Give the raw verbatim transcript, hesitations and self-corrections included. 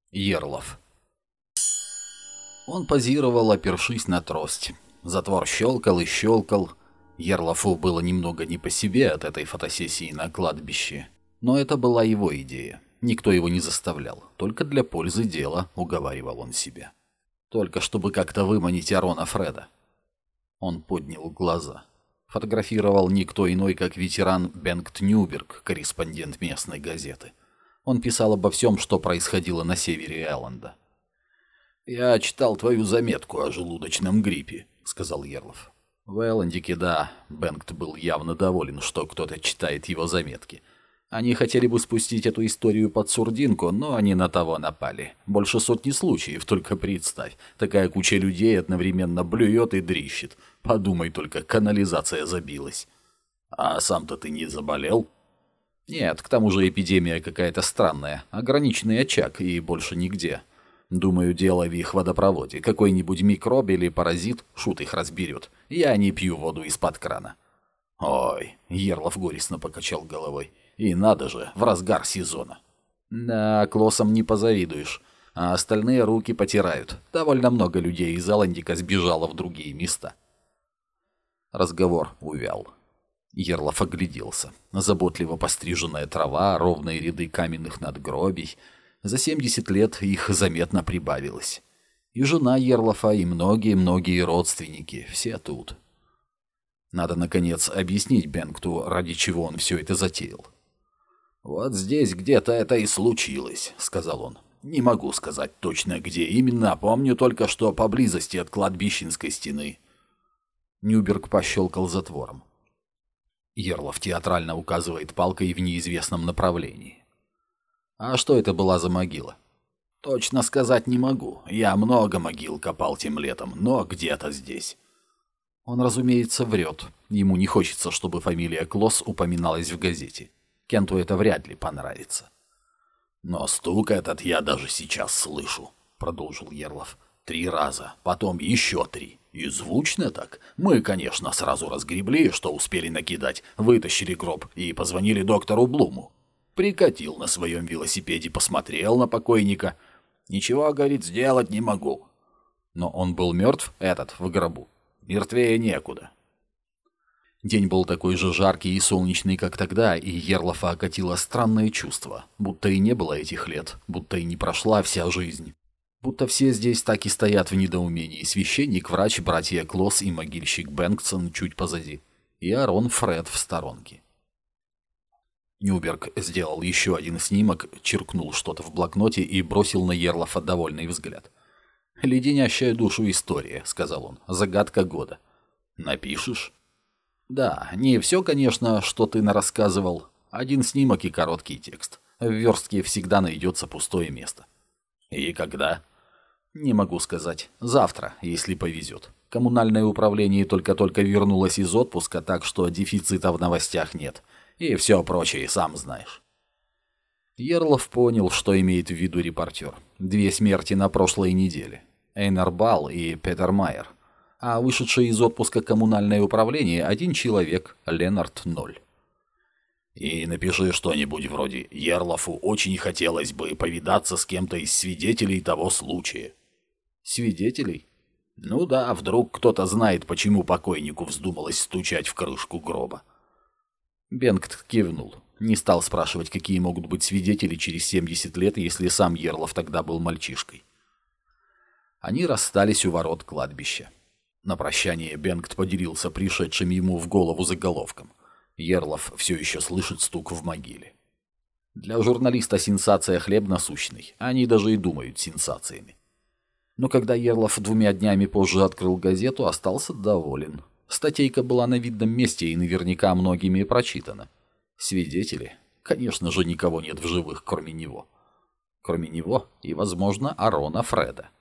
Ерлов. Он позировал, опершись на трость. Затвор щелкал и щелкал. Ерлофу было немного не по себе от этой фотосессии на кладбище. Но это была его идея. Никто его не заставлял. Только для пользы дела, уговаривал он себя. Только чтобы как-то выманить Арона Фреда. Он поднял глаза. Фотографировал никто иной, как ветеран Бенгт Нюберг, корреспондент местной газеты. Он писал обо всем, что происходило на севере Элленда. «Я читал твою заметку о желудочном гриппе», — сказал Ерлов. В Эллендике, да, Бенгт был явно доволен, что кто-то читает его заметки. Они хотели бы спустить эту историю под сурдинку, но они на того напали. Больше сотни случаев, только представь. Такая куча людей одновременно блюет и дрищет. Подумай только, канализация забилась. А сам-то ты не заболел? Нет, к тому же эпидемия какая-то странная. Ограниченный очаг и больше нигде. Думаю, дело в их водопроводе. Какой-нибудь микроб или паразит, шут их разберет. Я не пью воду из-под крана. Ой, Ерлов горестно покачал головой. И надо же, в разгар сезона. Да, клоссам не позавидуешь. А остальные руки потирают. Довольно много людей из Эллендика сбежало в другие места. Разговор увял. Ерлов огляделся. Заботливо постриженная трава, ровные ряды каменных надгробий. За семьдесят лет их заметно прибавилось. И жена Ерлофа, и многие-многие родственники. Все тут. Надо, наконец, объяснить Бенгту, ради чего он все это затеял. «Вот здесь где-то это и случилось», — сказал он. «Не могу сказать точно, где именно, помню только, что поблизости от кладбищенской стены». Нюберг пощелкал затвором. Ерлов театрально указывает палкой в неизвестном направлении. «А что это была за могила?» «Точно сказать не могу. Я много могил копал тем летом, но где-то здесь». Он, разумеется, врет. Ему не хочется, чтобы фамилия Клосс упоминалась в газете. Кенту это вряд ли понравится. «Но стук этот я даже сейчас слышу», — продолжил Ерлов. «Три раза, потом еще три. И звучно так. Мы, конечно, сразу разгребли, что успели накидать, вытащили гроб и позвонили доктору Блуму. Прикатил на своем велосипеде, посмотрел на покойника. Ничего, говорит, сделать не могу». Но он был мертв, этот, в гробу. Мертвее некуда. День был такой же жаркий и солнечный, как тогда, и Ерлофа окатило странное чувство, будто и не было этих лет, будто и не прошла вся жизнь. Будто все здесь так и стоят в недоумении. Священник, врач, братья Клосс и могильщик Бенгтсон чуть позади. И Арон Фред в сторонке. Нюберг сделал еще один снимок, черкнул что-то в блокноте и бросил на Ерлофа довольный взгляд. «Леденящая душу история», — сказал он. «Загадка года». «Напишешь?» «Да, не все, конечно, что ты нарассказывал. Один снимок и короткий текст. В верстке всегда найдется пустое место». «И когда?» «Не могу сказать. Завтра, если повезет. Коммунальное управление только-только вернулось из отпуска, так что дефицита в новостях нет. И все прочее, сам знаешь». Ерлов понял, что имеет в виду репортер. Две смерти на прошлой неделе. Эйнар Балл и Петер Майер. А вышедший из отпуска коммунальное управление один человек, Ленард Ноль. «И напиши что-нибудь вроде «Ерлофу очень хотелось бы повидаться с кем-то из свидетелей того случая». «Свидетелей?» «Ну да, вдруг кто-то знает, почему покойнику вздумалось стучать в крышку гроба». Бенгт кивнул. Не стал спрашивать, какие могут быть свидетели через семьдесят лет, если сам Ерлов тогда был мальчишкой. Они расстались у ворот кладбища. На прощание Бенгт поделился пришедшим ему в голову заголовком. Ерлов все еще слышит стук в могиле. Для журналиста сенсация хлеб насущный. Они даже и думают сенсациями. Но когда Ерлов двумя днями позже открыл газету, остался доволен. Статейка была на видном месте и наверняка многими прочитана. Свидетели? Конечно же, никого нет в живых, кроме него. Кроме него и, возможно, Арона Фреда.